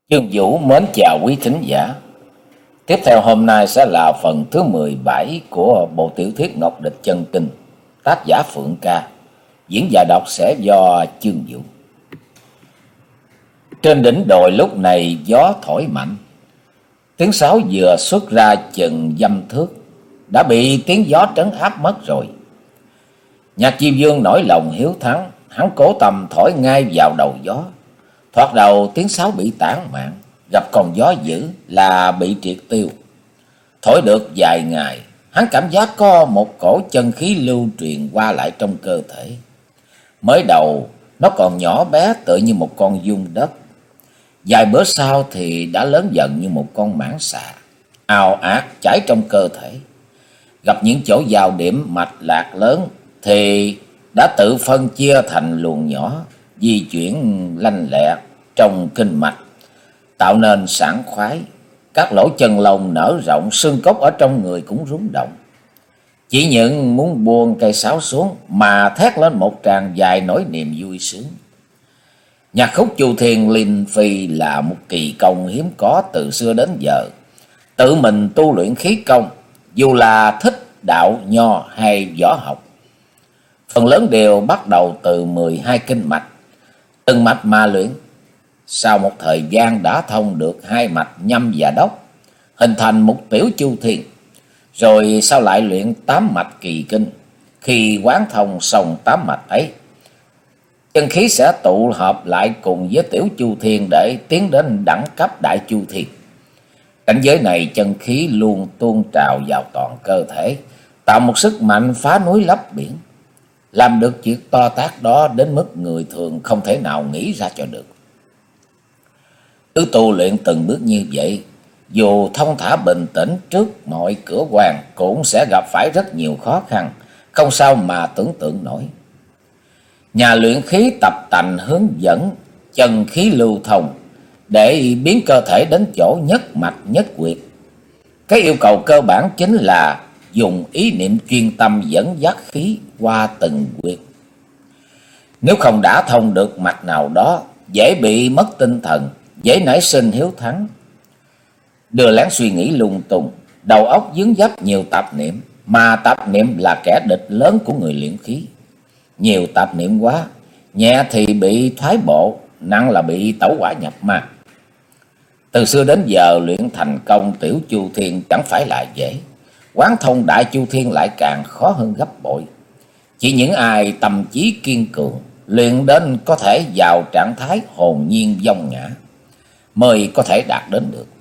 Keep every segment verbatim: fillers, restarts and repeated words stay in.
Dương Vũ mến chào quý thính giả. Tiếp theo hôm nay sẽ là phần thứ mười bảy của bộ tiểu thuyết Ngọc Địch Chân Kinh, tác giả Phượng Ca, diễn giả đọc sẽ do Chương Vũ. Trên đỉnh đồi lúc này gió thổi mạnh, tiếng sáo vừa xuất ra chừng dăm thước đã bị tiếng gió trấn áp mất rồi. Nhạc Chi Vương nổi lòng hiếu thắng, hắn cố tầm thổi ngay vào đầu gió. Thoạt đầu tiếng sáo bị tản mạn, gặp con gió dữ là bị triệt tiêu. Thổi được vài ngày, hắn cảm giác có một cổ chân khí lưu truyền qua lại trong cơ thể. Mới đầu nó còn nhỏ bé tựa như một con giun đất, vài bữa sau thì đã lớn dần như một con mãng xà, ào ạt chảy trong cơ thể. Gặp những chỗ giao điểm mạch lạc lớn thì đã tự phân chia thành luồng nhỏ, di chuyển lanh lẹ trong kinh mạch, tạo nên sảng khoái. Các lỗ chân lông nở rộng, xương cốt ở trong người cũng rung động. Chỉ những muốn buông cây sáo xuống mà thét lên một tràng dài nỗi niềm vui sướng. Nhạc khúc Chu Thiên Linh Phi là một kỳ công hiếm có từ xưa đến giờ. Tự mình tu luyện khí công, dù là thích đạo nho hay võ học, phần lớn đều bắt đầu từ mười hai kinh mạch, từng mạch mà luyện. Sau một thời gian đã thông được hai mạch nhâm và đốc, hình thành một tiểu Chu Thiên. Rồi sau lại luyện tám mạch kỳ kinh. Khi quán thông xong tám mạch ấy, chân khí sẽ tụ hợp lại cùng với tiểu Chu Thiên để tiến đến đẳng cấp đại Chu Thiên. Cảnh giới này chân khí luôn tuôn trào vào toàn cơ thể, tạo một sức mạnh phá núi lấp biển. Làm được việc to tát đó đến mức người thường không thể nào nghĩ ra cho được. Cứ tu luyện từng bước như vậy, dù thông thả bình tĩnh trước mọi cửa quan cũng sẽ gặp phải rất nhiều khó khăn, không sao mà tưởng tượng nổi. Nhà luyện khí tập tành hướng dẫn chân khí lưu thông để biến cơ thể đến chỗ nhất mạch nhất quyệt. Cái yêu cầu cơ bản chính là dùng ý niệm chuyên tâm dẫn dắt khí qua từng quyệt. Nếu không đã thông được mạch nào đó, dễ bị mất tinh thần, dễ nảy sinh hiếu thắng, đưa lén suy nghĩ lung tung, đầu óc vướng vấp nhiều tạp niệm, mà tạp niệm là kẻ địch lớn của người luyện khí. Nhiều tạp niệm quá, nhẹ thì bị thoái bộ, nặng là bị tẩu hỏa nhập ma. Từ xưa đến giờ luyện thành công tiểu Chu Thiên chẳng phải là dễ, quán thông đại Chu Thiên lại càng khó hơn gấp bội. Chỉ những ai tâm trí kiên cường, luyện đến có thể vào trạng thái hồn nhiên vong ngã mới có thể đạt đến được.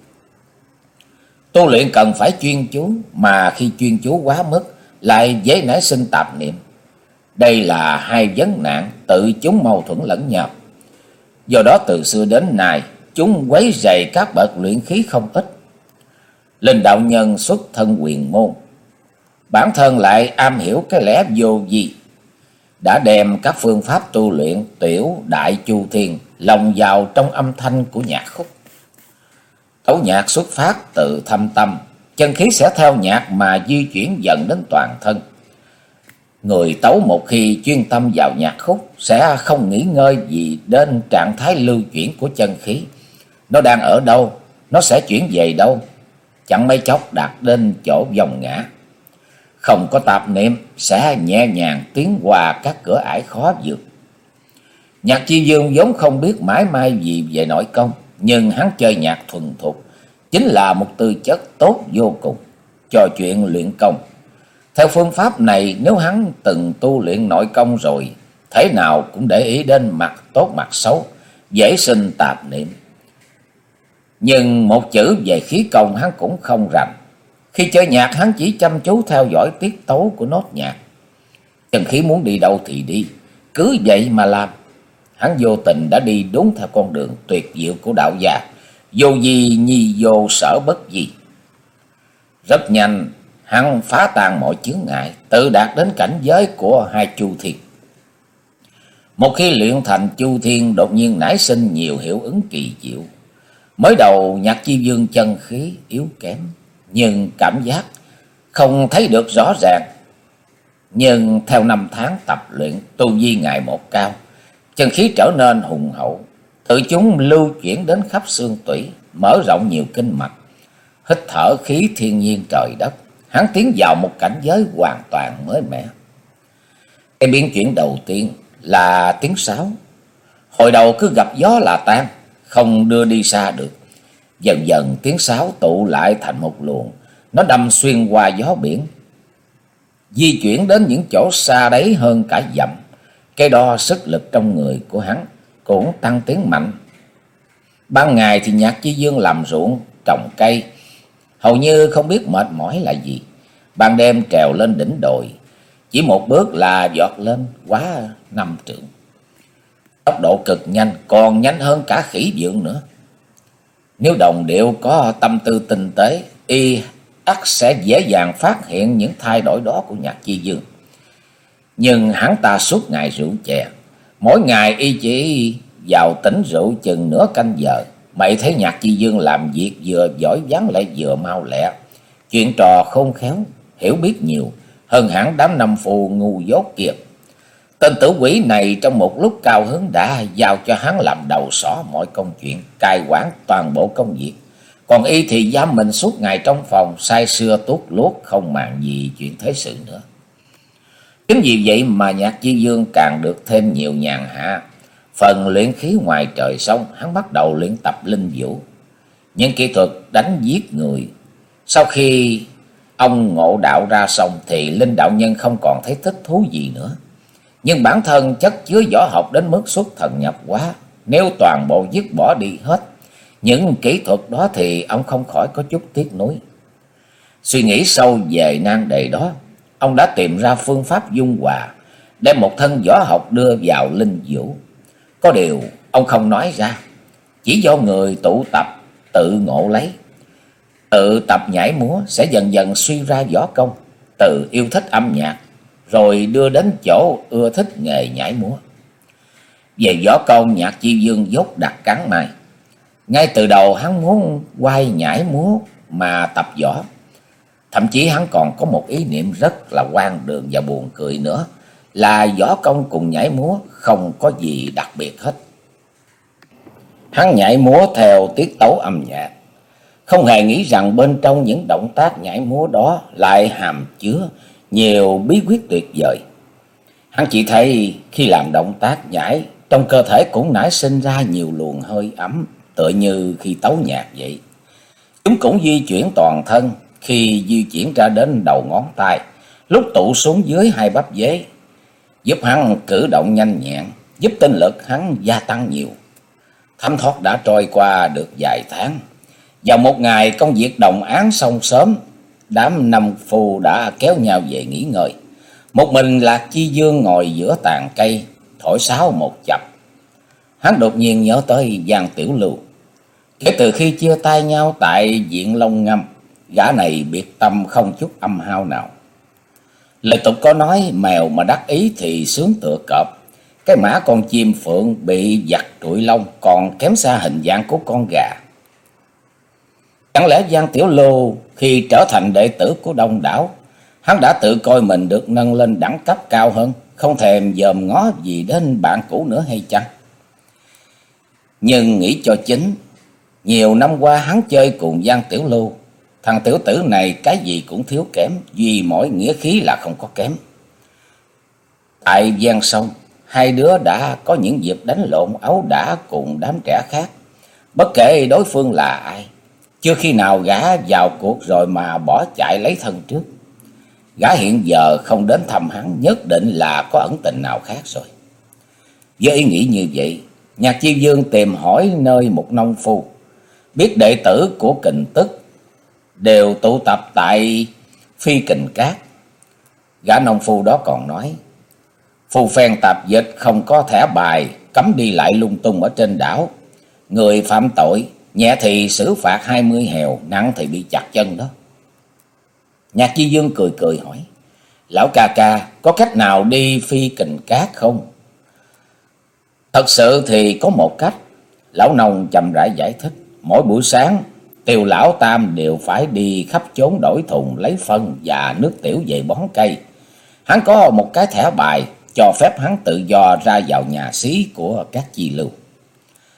Tu luyện cần phải chuyên chú, mà khi chuyên chú quá mức lại dễ nảy sinh tạp niệm. Đây là hai vấn nạn tự chúng mâu thuẫn lẫn nhau. Do đó từ xưa đến nay chúng quấy rầy các bậc luyện khí không ít. Linh đạo nhân xuất thân quyền môn, bản thân lại am hiểu cái lẽ vô vi, đã đem các phương pháp tu luyện tiểu đại Chu Thiên lồng vào trong âm thanh của nhạc khúc. Tấu nhạc xuất phát từ thâm tâm, chân khí sẽ theo nhạc mà di chuyển dần đến toàn thân. Người tấu một khi chuyên tâm vào nhạc khúc sẽ không nghỉ ngơi gì đến trạng thái lưu chuyển của chân khí. Nó đang ở đâu, nó sẽ chuyển về đâu, chẳng mấy chốc đạt đến chỗ vòng ngã. Không có tạp niệm sẽ nhẹ nhàng tiến qua các cửa ải khó vượt. Nhạc Chi Vương vốn không biết mãi mai gì về nội công, nhưng hắn chơi nhạc thuần thục chính là một tư chất tốt vô cùng cho chuyện luyện công. Theo phương pháp này, nếu hắn từng tu luyện nội công rồi, thế nào cũng để ý đến mặt tốt mặt xấu, dễ sinh tạp niệm. Nhưng một chữ về khí công hắn cũng không rành. Khi chơi nhạc hắn chỉ chăm chú theo dõi tiết tấu của nốt nhạc. Chân khí muốn đi đâu thì đi, cứ vậy mà làm. Hắn vô tình đã đi đúng theo con đường tuyệt diệu của đạo gia, vô vi nhi vô sở bất di. Rất nhanh hắn phá tan mọi chướng ngại, tự đạt đến cảnh giới của hai Chu Thiên. Một khi luyện thành Chu Thiên, đột nhiên nảy sinh nhiều hiệu ứng kỳ diệu. Mới đầu Nhạc Chi Vương chân khí yếu kém, nhưng cảm giác không thấy được rõ ràng. Nhưng theo năm tháng tập luyện, tu vi ngày một cao, chân khí trở nên hùng hậu, Tự chúng lưu chuyển đến khắp xương tủy, mở rộng nhiều kinh mạch, hít thở khí thiên nhiên trời đất. Hắn tiến vào một cảnh giới hoàn toàn mới mẻ. Cái biến chuyển đầu tiên là tiếng sáo. Hồi đầu cứ gặp gió là tan, không đưa đi xa được. Dần dần tiếng sáo tụ lại thành một luồng, nó đâm xuyên qua gió biển, di chuyển đến những chỗ xa đấy hơn cả dặm. Cái đo sức lực trong người của hắn cũng tăng tiến mạnh. Ban ngày thì Nhạc Chi Dương làm ruộng, trồng cây, hầu như không biết mệt mỏi là gì. Ban đêm trèo lên đỉnh đồi, chỉ một bước là giọt lên quá năm trượng. Tốc độ cực nhanh, còn nhanh hơn cả khỉ vượn nữa. Nếu đồng điệu có tâm tư tinh tế, y ắt sẽ dễ dàng phát hiện những thay đổi đó của Nhạc Chi Dương. Nhưng hắn ta suốt ngày rượu chè, mỗi ngày y chỉ vào tỉnh rượu chừng nửa canh giờ. Mày thấy Nhạc Chi Dương làm việc vừa giỏi vắng lại vừa mau lẹ, chuyện trò khôn khéo, hiểu biết nhiều hơn hẳn đám nằm phù ngu dốt kia. Tên tử quỷ này trong một lúc cao hứng đã giao cho hắn làm đầu sỏ mọi công chuyện, cai quản toàn bộ công việc. Còn y thì giam mình suốt ngày trong phòng, say sưa tuốt luốt, không màng gì chuyện thế sự nữa. Chính vì vậy mà Nhạc Chi Dương càng được thêm nhiều nhàn hạ. Phần luyện khí ngoài trời xong, hắn bắt đầu luyện tập linh vũ, những kỹ thuật đánh giết người. Sau khi ông ngộ đạo ra xong thì Linh đạo nhân không còn thấy thích thú gì nữa. Nhưng bản thân chất chứa võ học đến mức xuất thần nhập hóa, nếu toàn bộ dứt bỏ đi hết những kỹ thuật đó thì ông không khỏi có chút tiếc nuối. Suy nghĩ sâu về nan đề đó, ông đã tìm ra phương pháp dung hòa, đem một thân võ học đưa vào linh vũ. Có điều ông không nói ra, chỉ do người tụ tập tự ngộ lấy. Tự tập nhảy múa sẽ dần dần suy ra võ công, từ yêu thích âm nhạc rồi đưa đến chỗ ưa thích nghề nhảy múa. Về võ công, Nhạc Chi Dương dốt đặt cắn này. Ngay từ đầu hắn muốn quay nhảy múa mà tập võ. Thậm chí hắn còn có một ý niệm rất là hoang đường và buồn cười nữa, là võ công cùng nhảy múa không có gì đặc biệt hết. Hắn nhảy múa theo tiết tấu âm nhạc, không hề nghĩ rằng bên trong những động tác nhảy múa đó lại hàm chứa nhiều bí quyết tuyệt vời. Hắn chỉ thấy khi làm động tác nhảy, trong cơ thể cũng nảy sinh ra nhiều luồng hơi ấm, tựa như khi tấu nhạc vậy. Chúng cũng di chuyển toàn thân, khi di chuyển ra đến đầu ngón tay, lúc tụ xuống dưới hai bắp dế, giúp hắn cử động nhanh nhẹn, giúp tinh lực hắn gia tăng nhiều. Thấm thoát đã trôi qua được vài tháng. Vào một ngày công việc đồng áng xong sớm, đám nằm phù đã kéo nhau về nghỉ ngơi. Một mình Lạc Chi Dương ngồi giữa tàn cây, thổi sáo một chập. Hắn đột nhiên nhớ tới Giang Tiểu Lưu. Kể từ khi chia tay nhau tại viện Long Ngâm, gã này biệt tâm không chút âm hao nào. Lời tục có nói mèo mà đắc ý thì sướng tựa cọp. Cái mã con chim phượng bị giặt trụi lông còn kém xa hình dạng của con gà. Chẳng lẽ Giang Tiểu Lưu khi trở thành đệ tử của Đông Đảo, hắn đã tự coi mình được nâng lên đẳng cấp cao hơn, không thèm dòm ngó gì đến bạn cũ nữa hay chăng? Nhưng nghĩ cho chính, nhiều năm qua hắn chơi cùng Giang Tiểu Lưu, thằng tiểu tử này cái gì cũng thiếu kém, duy mỗi nghĩa khí là không có kém. Tại Giang Sông, hai đứa đã có những dịp đánh lộn ấu đả cùng đám trẻ khác. Bất kể đối phương là ai, chưa khi nào gã vào cuộc rồi mà bỏ chạy lấy thân trước. Gã hiện giờ không đến thăm hắn, nhất định là có ẩn tình nào khác rồi. Với ý nghĩ như vậy, Nhạc Chi Dương tìm hỏi nơi một nông phu, biết đệ tử của Kình Tức đều tụ tập tại Phi Kình Cát. Gã nông phu đó còn nói, phù phen tạp dịch không có thẻ bài, cấm đi lại lung tung ở trên đảo. Người phạm tội, nhẹ thì xử phạt hai mươi hèo, nặng thì bị chặt chân đó. Nhạc Chi Dương cười cười hỏi, lão ca ca có cách nào đi Phi Kình Cát không? Thật sự thì có một cách. Lão nông chậm rãi giải thích, mỗi buổi sáng Tiều lão tam đều phải đi khắp chốn đổi thùng lấy phân và nước tiểu về bón cây. Hắn có một cái thẻ bài cho phép hắn tự do ra vào nhà xí của các chi lưu.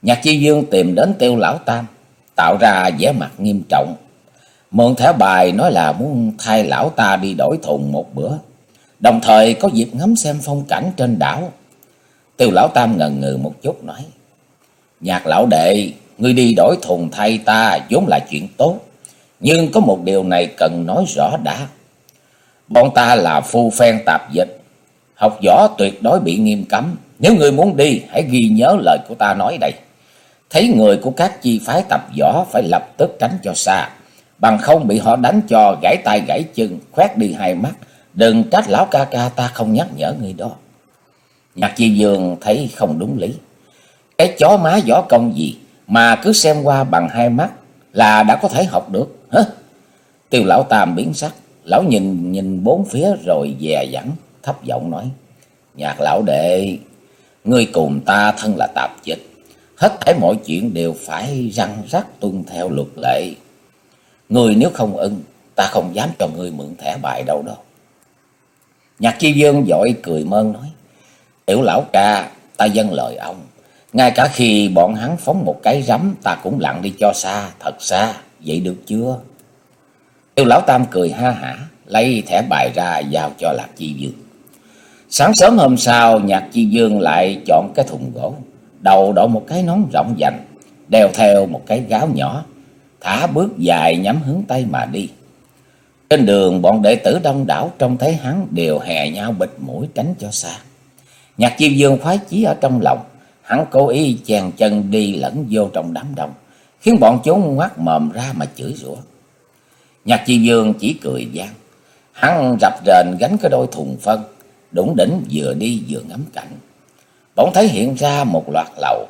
Nhạc Chi Dương tìm đến Tiêu Lão Tam, tạo ra vẻ mặt nghiêm trọng, mượn thẻ bài nói là muốn thay lão ta đi đổi thùng một bữa, đồng thời có dịp ngắm xem phong cảnh trên đảo. Tiêu Lão Tam ngần ngừ một chút nói: Nhạc lão đệ, ngươi đi đổi thùng thay ta vốn là chuyện tốt, nhưng có một điều này cần nói rõ đã. Bọn ta là phu phen tạp dịch, học võ tuyệt đối bị nghiêm cấm. Nếu ngươi muốn đi, hãy ghi nhớ lời của ta nói đây. Thấy người của các chi phái tập võ phải lập tức tránh cho xa, bằng không bị họ đánh cho gãy tay gãy chân, khoét đi hai mắt. Đừng trách lão ca ca ta không nhắc nhở người đó. Nhạc Chi Dương thấy không đúng lý. Cái chó má võ công gì mà cứ xem qua bằng hai mắt là đã có thể học được hả? Tiêu Lão Tam biến sắc, lão nhìn nhìn bốn phía rồi dè dặt thấp giọng nói: Nhạc lão đệ, ngươi cùng ta thân là tạp dịch, hết thảy mọi chuyện đều phải răn rắc tuân theo luật lệ. Ngươi nếu không ưng, ta không dám cho ngươi mượn thẻ bài đâu đó. Nhạc Chi Dương vội cười mơn nói: Tiểu lão ca, ta dâng lời ông. Ngay cả khi bọn hắn phóng một cái rắm, ta cũng lặn đi cho xa, thật xa, vậy được chưa? Tiêu Lão Tam cười ha hả, lấy thẻ bài ra giao cho Lạc Chi Dương. Sáng sớm hôm sau, Nhạc Chi Dương lại chọn cái thùng gỗ, đầu đội một cái nón rộng vành, đeo theo một cái gáo nhỏ, thả bước dài nhắm hướng Tây mà đi. Trên đường, bọn đệ tử đông đảo trông thấy hắn đều hè nhau bịt mũi tránh cho xa. Nhạc Chi Dương khoái chí ở trong lòng, hắn cố ý chèn chân đi lẫn vô trong đám đông, khiến bọn chúng ngoác mồm ra mà chửi rủa. Nhạc Chi Dương chỉ cười gian, hắn rập rền gánh cái đôi thùng phân, đủng đỉnh vừa đi vừa ngắm cảnh. Bỗng thấy hiện ra một loạt lầu.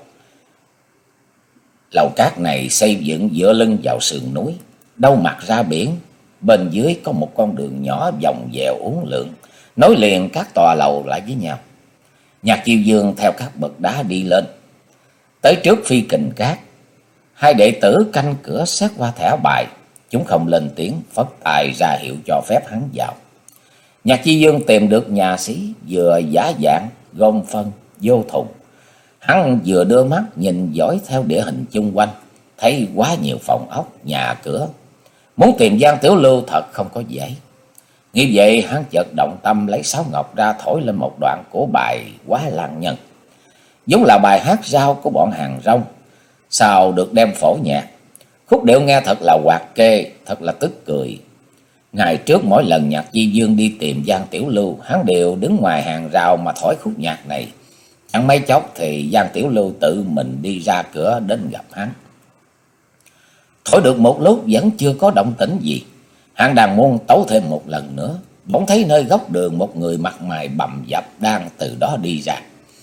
Lầu cát này xây dựng dựa lưng vào sườn núi, đâu mặt ra biển. Bên dưới có một con đường nhỏ vòng vèo uốn lượn, nối liền các tòa lầu lại với nhau. Nhạc Chiêu Dương theo các bậc đá đi lên, tới trước phi kình cát. Hai đệ tử canh cửa xét qua thẻ bài, chúng không lên tiếng, phất tay ra hiệu cho phép hắn vào. Nhạc Chi Dương tìm được nhà xí, vừa giả dạng gom phân vô thùng. Hắn vừa đưa mắt nhìn dõi theo địa hình chung quanh, thấy quá nhiều phòng ốc, nhà cửa. Muốn tìm Giang Tiểu Lưu thật không có dễ. Nghĩ vậy hắn chợt động tâm, lấy sáo ngọc ra thổi lên một đoạn của bài Quá Lan Nhân, giống là bài hát rao của bọn hàng rong, sao được đem phổ nhạc. Khúc điệu nghe thật là hoạt kê, thật là tức cười. Ngày trước mỗi lần Nhạc Chi Dương đi tìm Giang Tiểu Lưu, hắn đều đứng ngoài hàng rào mà thổi khúc nhạc này. Chẳng mấy chốc thì Giang Tiểu Lưu tự mình đi ra cửa đến gặp hắn. Thổi được một lúc vẫn chưa có động tĩnh gì, hắn đang muốn tấu thêm một lần nữa, bỗng thấy nơi góc đường một người mặt mày bầm dập đang từ đó đi ra.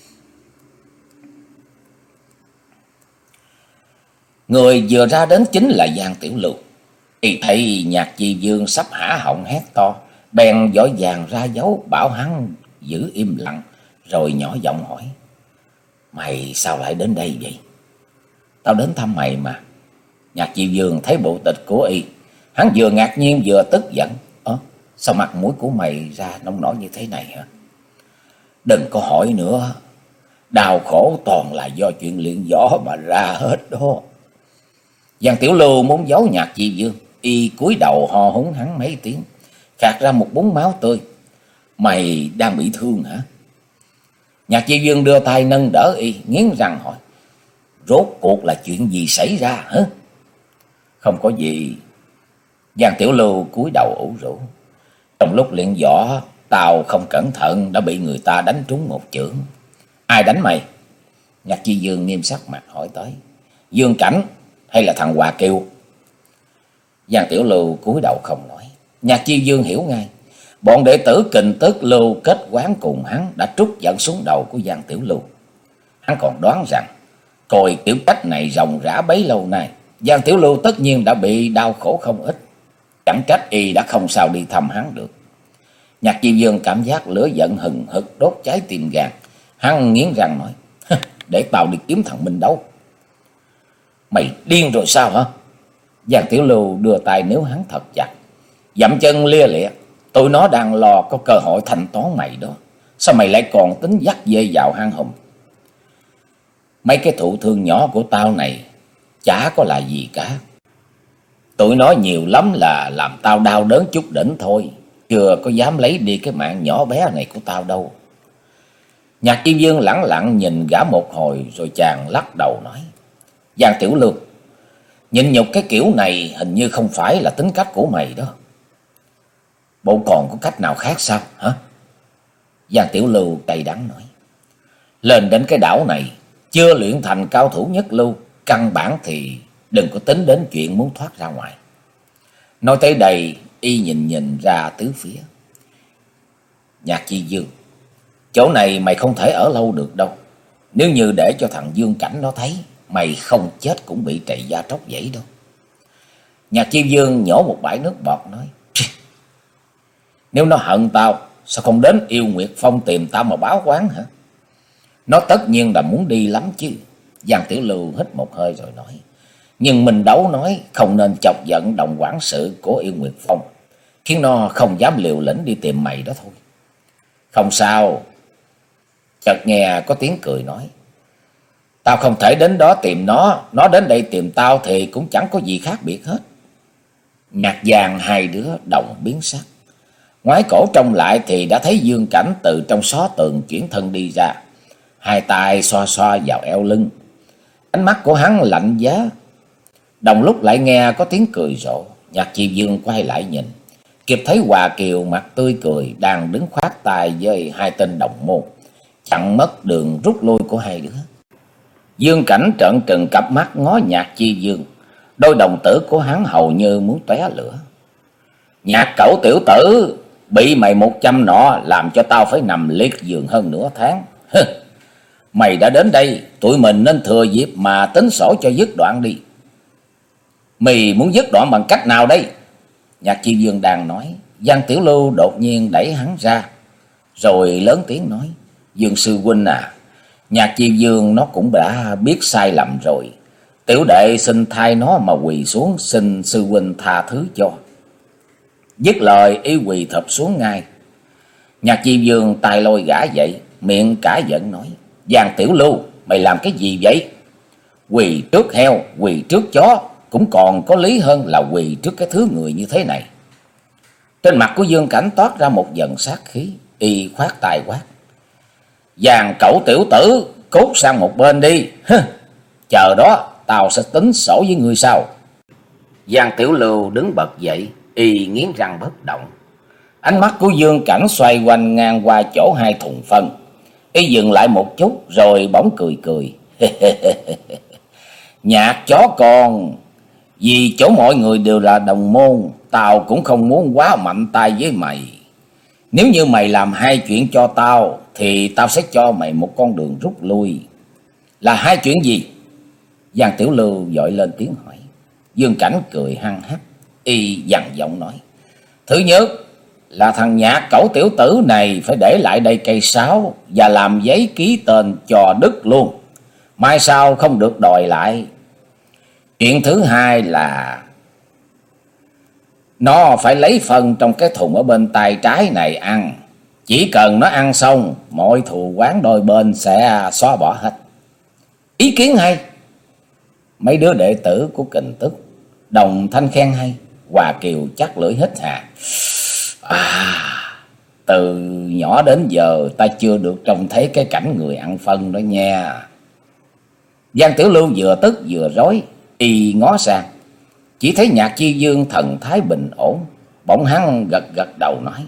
Người vừa ra đến chính là Giang Tiểu Lưu. Y thấy Nhạc Chi Dương sắp há họng hét to, bèn vội vàng ra dấu bảo hắn giữ im lặng, rồi nhỏ giọng hỏi: Mày sao lại đến đây vậy? Tao đến thăm mày mà. Nhạc Chi Dương thấy bộ tịch của y, hắn vừa ngạc nhiên vừa tức giận. Ơ, sao mặt mũi của mày ra nông nổi như thế này hả? Đừng có hỏi nữa, đau khổ toàn là do chuyện luyện võ mà ra hết đó. Giang Tiểu Lưu muốn giấu Nhạc Chi Dương, y cúi đầu ho húng hắn mấy tiếng, khạc ra một búng máu tươi. Mày đang bị thương hả? Nhạc Chi Dương đưa tay nâng đỡ y, nghiến răng hỏi: Rốt cuộc là chuyện gì xảy ra hả? Không có gì. Giang Tiểu Lưu cúi đầu ủ rũ. Trong lúc luyện võ, tao không cẩn thận đã bị người ta đánh trúng một chưởng. Ai đánh mày? Nhạc Chi Dương nghiêm sắc mặt hỏi tới. Dương Cảnh hay là thằng Hòa Kiều? Giang Tiểu Lưu cúi đầu không nói. Nhạc Chi Dương hiểu ngay, bọn đệ tử Kình Tức Lưu kết quán cùng hắn đã trút giận xuống đầu của Giang Tiểu Lưu. Hắn còn đoán rằng coi tiểu cách này ròng rã bấy lâu nay, Giang Tiểu Lưu tất nhiên đã bị đau khổ không ít, chẳng trách y đã không sao đi thăm hắn được. Nhạc Chi Dương cảm giác lửa giận hừng hực đốt cháy tim gan, hắn nghiến răng nói: Để tao đi kiếm thằng Minh Đấu. Mày điên rồi sao hả? Giang Tiểu Lưu đưa tay níu hắn thật chặt, dậm chân lia lịa. Tụi nó đang lo có cơ hội thanh toán mày đó, sao mày lại còn tính dắt dê vào hang hùm? Mấy cái thụ thương nhỏ của tao này chả có là gì cả. Tụi nó nhiều lắm là làm tao đau đớn chút đỉnh thôi, chưa có dám lấy đi cái mạng nhỏ bé này của tao đâu. Nhạc Chi Dương lẳng lặng nhìn gã một hồi rồi chàng lắc đầu nói: Giang Tiểu Lưu, nhịn nhục cái kiểu này hình như không phải là tính cách của mày đó. Bộ còn có cách nào khác sao hả? Giang Tiểu Lưu cay đắng nói: Lên đến cái đảo này chưa luyện thành cao thủ nhất lưu, căn bản thì đừng có tính đến chuyện muốn thoát ra ngoài. Nói tới đây y nhìn nhìn ra tứ phía. Nhạc Chi Dương, chỗ này mày không thể ở lâu được đâu. Nếu như để cho thằng Dương Cảnh nó thấy, mày không chết cũng bị trầy da tróc dãy đâu. Nhạc Chi Dương nhổ một bãi nước bọt nói: Nếu nó hận tao, sao không đến Yêu Nguyệt Phong tìm tao mà báo oán hả? Nó tất nhiên là muốn đi lắm chứ. Giang Tiểu Lưu hít một hơi rồi nói: Nhưng mình đấu nói không nên chọc giận đồng quản sự của Yêu Nguyệt Phong, khiến nó không dám liều lĩnh đi tìm mày đó thôi. Không sao. Chợt nghe có tiếng cười nói: Tao không thể đến đó tìm nó, nó đến đây tìm tao thì cũng chẳng có gì khác biệt hết. Nhạc Giang hai đứa đồng biến sắc, ngoái cổ trông lại thì đã thấy Dương Cảnh từ trong xó tường chuyển thân đi ra, hai tay xoa xoa vào eo lưng. Ánh mắt của hắn lạnh giá. Đồng lúc lại nghe có tiếng cười rộ, Nhạc Chi Dương quay lại nhìn, kịp thấy Hòa Kiều mặt tươi cười đang đứng khoát tay với hai tên đồng môn, chặn mất đường rút lui của hai đứa. Dương Cảnh trợn trừng cặp mắt ngó Nhạc Chi Dương, đôi đồng tử của hắn hầu như muốn tóe lửa. Nhạc cẩu tiểu tử, bị mày một trăm nọ làm cho tao phải nằm liệt giường hơn nửa tháng. Mày đã đến đây, tụi mình nên thừa dịp mà tính sổ cho dứt đoạn đi. Mày muốn dứt đoạn bằng cách nào đây? Nhạc Chi Dương đang nói, Giang Tiểu Lưu đột nhiên đẩy hắn ra, rồi lớn tiếng nói: Dương sư huynh à, Nhạc Chi Dương nó cũng đã biết sai lầm rồi. Tiểu đệ xin thay nó mà quỳ xuống, xin sư huynh tha thứ cho. Dứt lời y quỳ thụp xuống ngay. Nhạc Chi Dương tay lôi gã dậy, miệng cả giận nói: Giang Tiểu Lưu, mày làm cái gì vậy? Quỳ trước heo, quỳ trước chó cũng còn có lý hơn là quỳ trước cái thứ người như thế này. Trên mặt của Dương Cảnh toát ra một dần sát khí, y khoát tay quát: Giang cẩu tiểu tử, cút sang một bên đi. Chờ đó, tao sẽ tính sổ với ngươi sau. Giang Tiểu Lưu đứng bật dậy, y nghiến răng bất động. Ánh mắt của Dương Cảnh xoay quanh ngang qua chỗ hai thùng phân. Y dừng lại một chút rồi bỗng cười cười. Nhạc chó con, vì chỗ mọi người đều là đồng môn, tao cũng không muốn quá mạnh tay với mày. Nếu như mày làm hai chuyện cho tao, thì tao sẽ cho mày một con đường rút lui. Là hai chuyện gì? Giang Tiểu Lưu vội lên tiếng hỏi. Dương Cảnh cười hăng hắc, y dằn giọng nói: Thứ nhất là thằng Nhạc cẩu tiểu tử này phải để lại đây cây sáo và làm giấy ký tên cho đứt luôn, mai sau không được đòi lại. Chuyện thứ hai là nó phải lấy phần trong cái thùng ở bên tay trái này ăn. Chỉ cần nó ăn xong, mọi thù oán đôi bên sẽ xóa bỏ hết. Ý kiến hay. Mấy đứa đệ tử của Kình Tức đồng thanh khen hay. Hòa Kiều chắc lưỡi hít hà. À, từ nhỏ đến giờ ta chưa được trông thấy cái cảnh người ăn phân đó nha. Giang Tiểu Lưu vừa tức vừa rối, y ngó sang, chỉ thấy Nhạc Chi Dương thần thái bình ổn. Bỗng hắn gật gật đầu nói: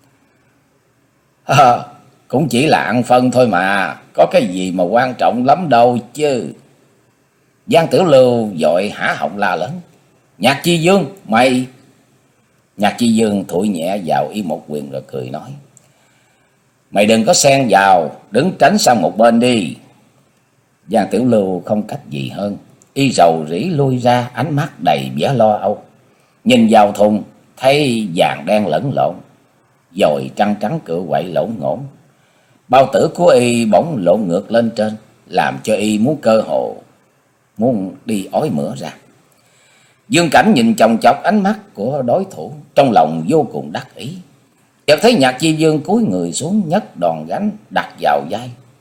à, cũng chỉ là ăn phân thôi mà, có cái gì mà quan trọng lắm đâu chứ. Giang Tiểu Lưu vội hả họng la lớn: Nhạc Chi Dương, mày! Nhạc Chi Dương thụi nhẹ vào y một quyền rồi cười nói: Mày đừng có xen vào, đứng tránh sang một bên đi. Giang Tiểu Lưu không cách gì hơn, y rầu rĩ lui ra, ánh mắt đầy vẻ lo âu. Nhìn vào thùng thấy vàng đen lẫn lộn, dồi trăng trắng cựa quậy lộn ngổn. Bao tử của y bỗng lộn ngược lên trên, làm cho y muốn cơ hồ muốn đi ói mửa ra. Dương Cảnh nhìn chòng chọc ánh mắt của đối thủ, trong lòng vô cùng đắc ý. Chợt thấy Nhạc Chi Dương cúi người xuống, nhấc đòn gánh đặt vào vai,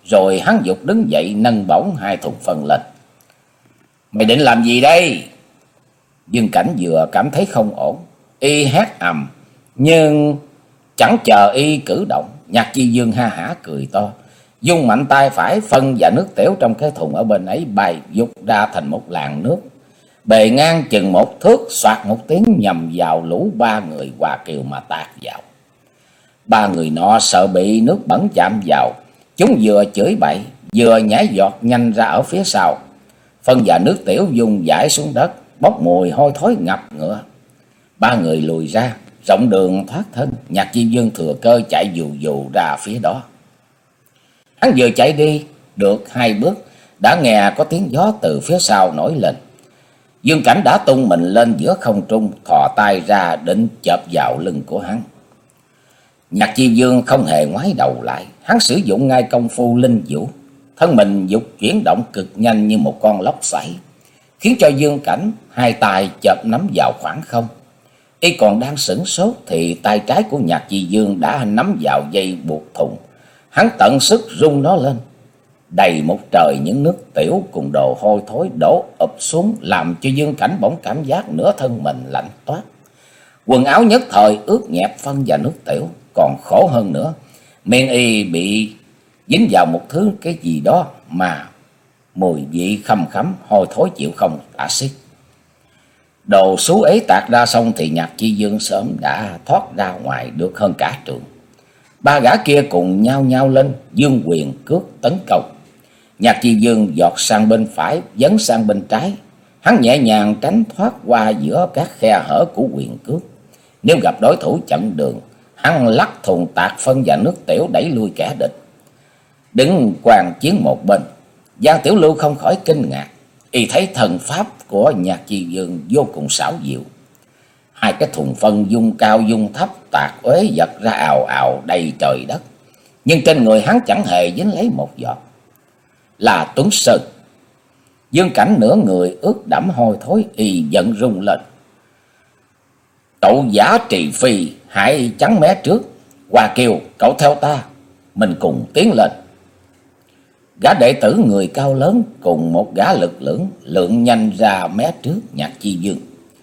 Rồi hắn giục đứng dậy nâng bổng hai thùng phân lên. Mày định làm gì đây? Dương Cảnh vừa cảm thấy không ổn, y hét ầm, nhưng chẳng chờ y cử động, Nhạc Chi Dương ha hả cười to, dung mạnh tay phải, phân và nước tiểu trong cái thùng ở bên ấy bay vụt ra thành một làn nước, bề ngang chừng một thước, xoạt một tiếng nhằm vào lũ ba người Hòa Kiều mà tạt vào. Ba người nọ sợ bị nước bẩn chạm vào, chúng vừa chửi bậy vừa nhảy giọt nhanh ra ở phía sau. Phân và nước tiểu dùng dãi xuống đất, bốc mùi hôi thối ngập ngựa. Ba người lùi ra, rộng đường thoát thân. Nhạc Chi Dương thừa cơ chạy dù dù ra phía đó. Hắn vừa chạy đi được hai bước, đã nghe có tiếng gió từ phía sau nổi lên. Dương Cảnh đã tung mình lên giữa không trung, thò tay ra định chộp vào lưng của hắn. Nhạc Chi Dương không hề ngoái đầu lại, hắn sử dụng ngay công phu linh vũ, thân mình dục chuyển động cực nhanh như một con lốc xoáy, khiến cho Dương Cảnh hai tay chộp nắm vào khoảng không. Y còn đang sửng sốt thì tay trái của Nhạc Chi Dương đã nắm vào dây buộc thùng. Hắn tận sức rung nó lên, đầy một trời những nước tiểu cùng đồ hôi thối đổ ập xuống, làm cho Dương Cảnh bỗng cảm giác nửa thân mình lạnh toát. Quần áo nhất thời ướt nhẹp phân và nước tiểu, còn khổ hơn nữa, miệng y bị dính vào một thứ cái gì đó mà mùi vị khăm khắm hôi thối chịu không tả xiết. Đồ xú ấy tạt ra xong thì Nhạc Chi Dương sớm đã thoát ra ngoài được hơn cả trường. Ba gã kia cùng nhau nhau lên dương quyền cước tấn công. Nhạc Chi Dương giọt sang bên phải, dấn sang bên trái. Hắn nhẹ nhàng tránh thoát qua giữa các khe hở của quyền cước. Nếu gặp đối thủ chặn đường, hắn lắc thùng tạt phân và nước tiểu đẩy lui kẻ địch. Đứng quan chiến một bên, Giang Tiểu Lưu không khỏi kinh ngạc. Y thấy thần pháp của Nhạc Chi Dương vô cùng xảo diệu. Hai cái thùng phân dung cao dung thấp tạt uế giật ra ào ào đầy trời đất, nhưng trên người hắn chẳng hề dính lấy một giọt. Là Tuấn Sơn. Dương Cảnh nửa người ướt đẫm hôi thối, y giận rung lên. Cậu giả trì phi, hãy chắn mé trước. Hòa Kiều, cậu theo ta, mình cùng tiến lên. Gã đệ tử người cao lớn cùng một gã lực lưỡng lượn nhanh ra mé trước Nhạc Chi Dương.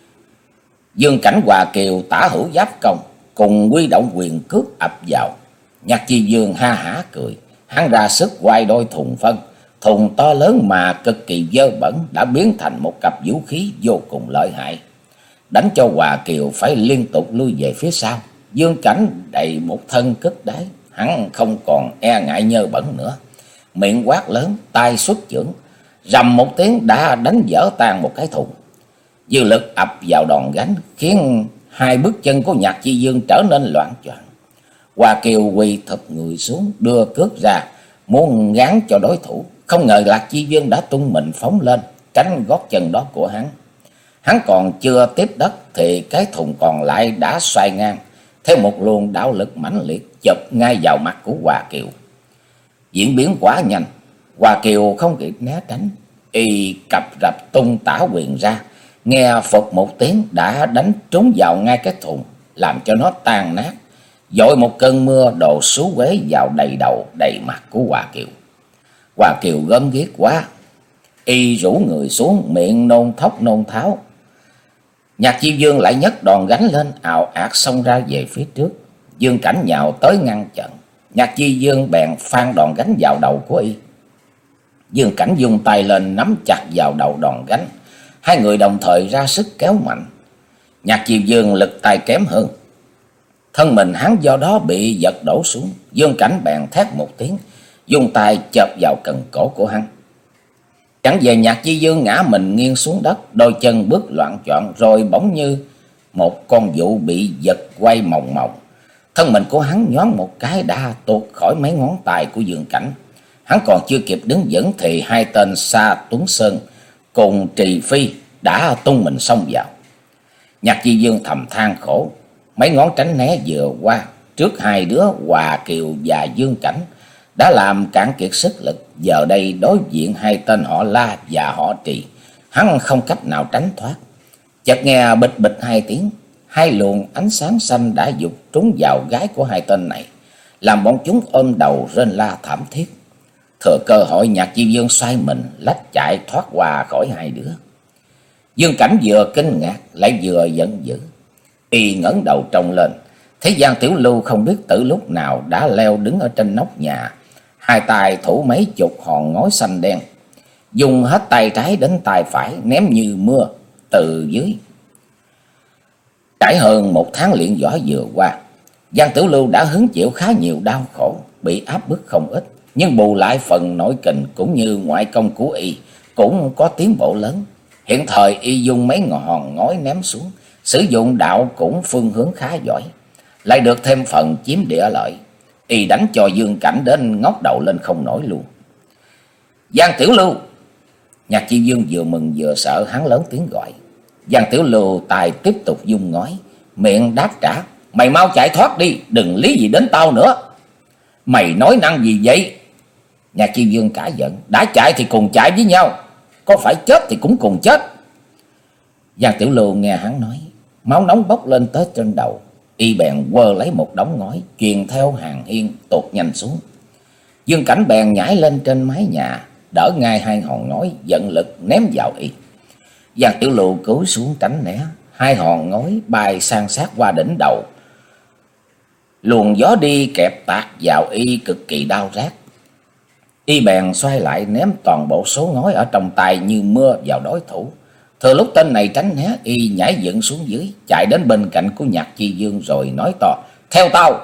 Dương Cảnh, Hòa Kiều tả hữu giáp công, cùng quy động quyền cước ập vào. Nhạc Chi Dương ha hả cười, hắn ra sức quay đôi thùng phân. Thùng to lớn mà cực kỳ dơ bẩn đã biến thành một cặp vũ khí vô cùng lợi hại, đánh cho Hòa Kiều phải liên tục lui về phía sau. Dương Cảnh đầy một thân cất đáy, hắn không còn e ngại nhơ bẩn nữa, miệng quát lớn, tay xuất chưởng, rầm một tiếng đã đánh vỡ tan một cái thùng. Dư lực ập vào đòn gánh, khiến hai bước chân của Nhạc Chi Dương trở nên loạn choạng. Hòa Kiều quỳ thụp người xuống, đưa cước ra muốn gán cho đối thủ. Không ngờ Nhạc Chi Dương đã tung mình phóng lên, tránh gót chân đó của hắn. Hắn còn chưa tiếp đất thì cái thùng còn lại đã xoay ngang, theo một luồng đạo lực mãnh liệt chụp ngay vào mặt của Hòa Kiều. Diễn biến quá nhanh, Hòa Kiều không kịp né tránh, y cập rập tung tả quyền ra, nghe phụt một tiếng đã đánh trúng vào ngay cái thùng, làm cho nó tan nát. Dội một cơn mưa đồ xú uế vào đầy đầu đầy mặt của Hòa Kiều. Hòa Kiều gớm ghiếc quá, y rũ người xuống, miệng nôn thốc nôn tháo. Nhạc Chi Dương lại nhấc đòn gánh lên, ào ạt xông ra về phía trước. Dương Cảnh nhào tới ngăn chặn, Nhạc Chi Dương bèn phan đòn gánh vào đầu của y. Dương Cảnh dùng tay lên nắm chặt vào đầu đòn gánh, hai người đồng thời ra sức kéo mạnh. Nhạc Chi Dương lực tay kém hơn, thân mình hắn do đó bị giật đổ xuống. Dương Cảnh bèn thét một tiếng, dùng tay chộp vào cần cổ của hắn. Chẳng về Nhạc Chi Dương ngã mình nghiêng xuống đất, đôi chân bước loạn choạng, rồi bỗng như một con dụ bị giật quay mòng mòng. Thân mình của hắn nhoáng một cái đã tuột khỏi mấy ngón tay của Dương Cảnh. Hắn còn chưa kịp đứng vững thì hai tên Sa Tuấn Sơn cùng Trì Phi đã tung mình xông vào. Nhạc Chi Dương thầm than khổ, mấy ngón tránh né vừa qua trước hai đứa Hòa Kiều và Dương Cảnh đã làm cạn kiệt sức lực. Giờ đây đối diện hai tên họ La và họ Trì, hắn không cách nào tránh thoát. Chợt nghe bịch bịch hai tiếng, hai luồng ánh sáng xanh đã vụt trúng vào gái của hai tên này, làm bọn chúng ôm đầu rên la thảm thiết. Thừa cơ hội, Nhạc Chi Dương xoay mình lách chạy thoát qua khỏi hai đứa. Dương Cảnh vừa kinh ngạc lại vừa giận dữ. Y ngẩng đầu trông lên, thấy Giang Tiểu Lưu không biết từ lúc nào đã leo đứng ở trên nóc nhà, hai tay thủ mấy chục hòn ngói xanh đen, dùng hết tay trái đến tay phải ném như mưa từ dưới. Trải hơn một tháng luyện võ vừa qua, Giang Tiểu Lưu đã hứng chịu khá nhiều đau khổ, bị áp bức không ít, nhưng bù lại phần nội kình cũng như ngoại công của y cũng có tiến bộ lớn. Hiện thời y dùng mấy ngọn hòn ngói ném xuống, sử dụng đạo cũng phương hướng khá giỏi, lại được thêm phần chiếm địa lợi. Y đánh cho Dương Cảnh đến ngóc đầu lên không nổi luôn. Giang Tiểu Lưu! Nhạc Chi Dương vừa mừng vừa sợ, hắn lớn tiếng gọi. Giang Tiểu Lưu tài tiếp tục dung ngói, miệng đáp trả: Mày mau chạy thoát đi, đừng lý gì đến tao nữa. Mày nói năng gì vậy? Nhạc Chi Dương cả giận: Đã chạy thì cùng chạy với nhau, có phải chết thì cũng cùng chết. Giang Tiểu Lưu nghe hắn nói, máu nóng bốc lên tới trên đầu. Y bèn quơ lấy một đống ngói truyền theo hàng hiên tụt nhanh xuống. Dương Cảnh bèn nhảy lên trên mái nhà, đỡ ngay hai hòn ngói, giận lực ném vào y. Giang Tiểu Lưu cúi xuống tránh né, hai hòn ngói bay san sát qua đỉnh đầu. Luồng gió đi kẹp tạt vào y cực kỳ đau rát. Y bèn xoay lại ném toàn bộ số ngói ở trong tay như mưa vào đối thủ. Thừa lúc tên này tránh né, y nhảy dựng xuống dưới, chạy đến bên cạnh của Nhạc Chi Dương rồi nói to: Theo tao!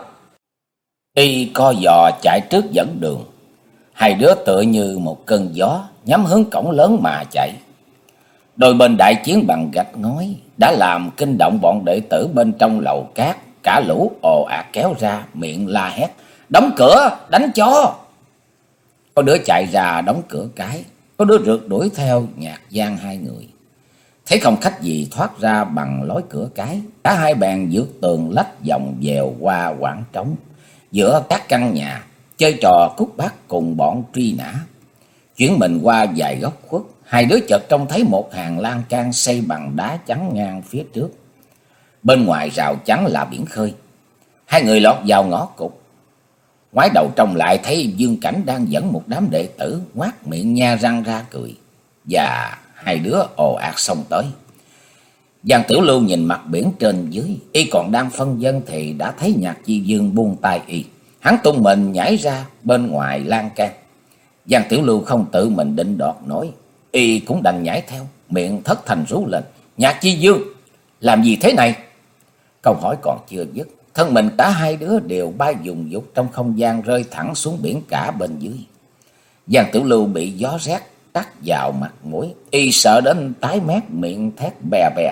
Y co giò chạy trước dẫn đường. Hai đứa tựa như một cơn gió nhắm hướng cổng lớn mà chạy. Đôi bên đại chiến bằng gạch ngói đã làm kinh động bọn đệ tử bên trong lầu cát, cả lũ ồ ạt kéo ra, miệng la hét: Đóng cửa, đánh chó! Có đứa chạy ra đóng cửa cái, có đứa rượt đuổi theo Nhạc Giang hai người. Thấy không khách gì thoát ra bằng lối cửa cái, cả hai bèn vượt tường lách vòng dèo qua quảng trống giữa các căn nhà, chơi trò cút bắt cùng bọn truy nã. Chuyển mình qua vài góc khuất, hai đứa chợt trông thấy một hàng lan can xây bằng đá chắn ngang phía trước. Bên ngoài rào chắn là biển khơi. Hai người lọt vào ngõ cụt, ngoái đầu trông lại thấy Dương Cảnh đang dẫn một đám đệ tử ngoác miệng nha răng ra cười, và hai đứa ồ ạt xông tới. Giang Tiểu Lưu nhìn mặt biển trên dưới, y còn đang phân vân thì đã thấy Nhạc Chi Dương buông tay y, hắn tung mình nhảy ra bên ngoài lan can. Giang Tiểu Lưu không tự mình định đoạt nổi, y cũng đành nhảy theo, miệng thất thành rú lên: Nhạc Chi Dương, làm gì thế này? Câu hỏi còn chưa dứt, thân mình cả hai đứa đều bay vùng vụt trong không gian, rơi thẳng xuống biển cả bên dưới. Giang Tiểu Lưu bị gió rét tắt vào mặt mũi, y sợ đến tái mét, miệng thét bè bè.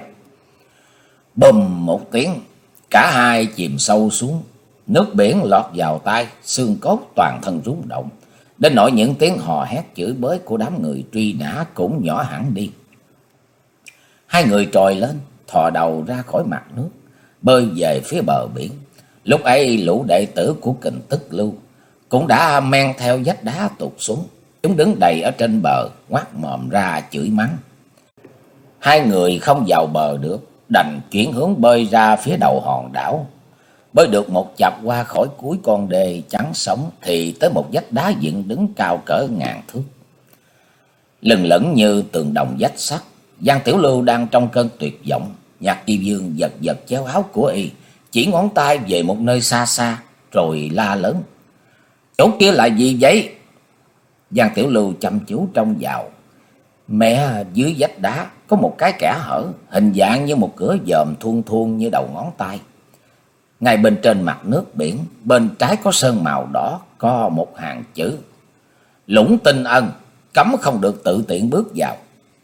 Bùm một tiếng, cả hai chìm sâu xuống, nước biển lọt vào tai, xương cốt toàn thân rung động, đến nỗi những tiếng hò hét chửi bới của đám người truy nã cũng nhỏ hẳn đi. Hai người trồi lên, thò đầu ra khỏi mặt nước, bơi về phía bờ biển. Lúc ấy lũ đệ tử của Kình Tức Lưu cũng đã men theo vách đá tụt xuống. Chúng đứng đầy ở trên bờ, ngoác mồm ra chửi mắng. Hai người không vào bờ được, đành chuyển hướng bơi ra phía đầu hòn đảo. Bơi được một chập qua khỏi cuối con đê chắn sóng thì tới một vách đá dựng đứng cao cỡ ngàn thước, lừng lững như tường đồng vách sắt. Giang Tiểu Lưu đang trong cơn tuyệt vọng. Nhạc Chi Dương giật giật chéo áo của y, chỉ ngón tay về một nơi xa xa rồi la lớn: Chỗ kia là gì vậy? Giang Tiểu Lưu chăm chú trông vào. Mẹ, dưới vách đá có một cái kẽ hở, hình dạng như một cửa dòm thuôn thuôn như đầu ngón tay. Ngay bên trên mặt nước biển, bên trái có sơn màu đỏ, có một hàng chữ: Lũng Tinh Ân, cấm không được tự tiện bước vào.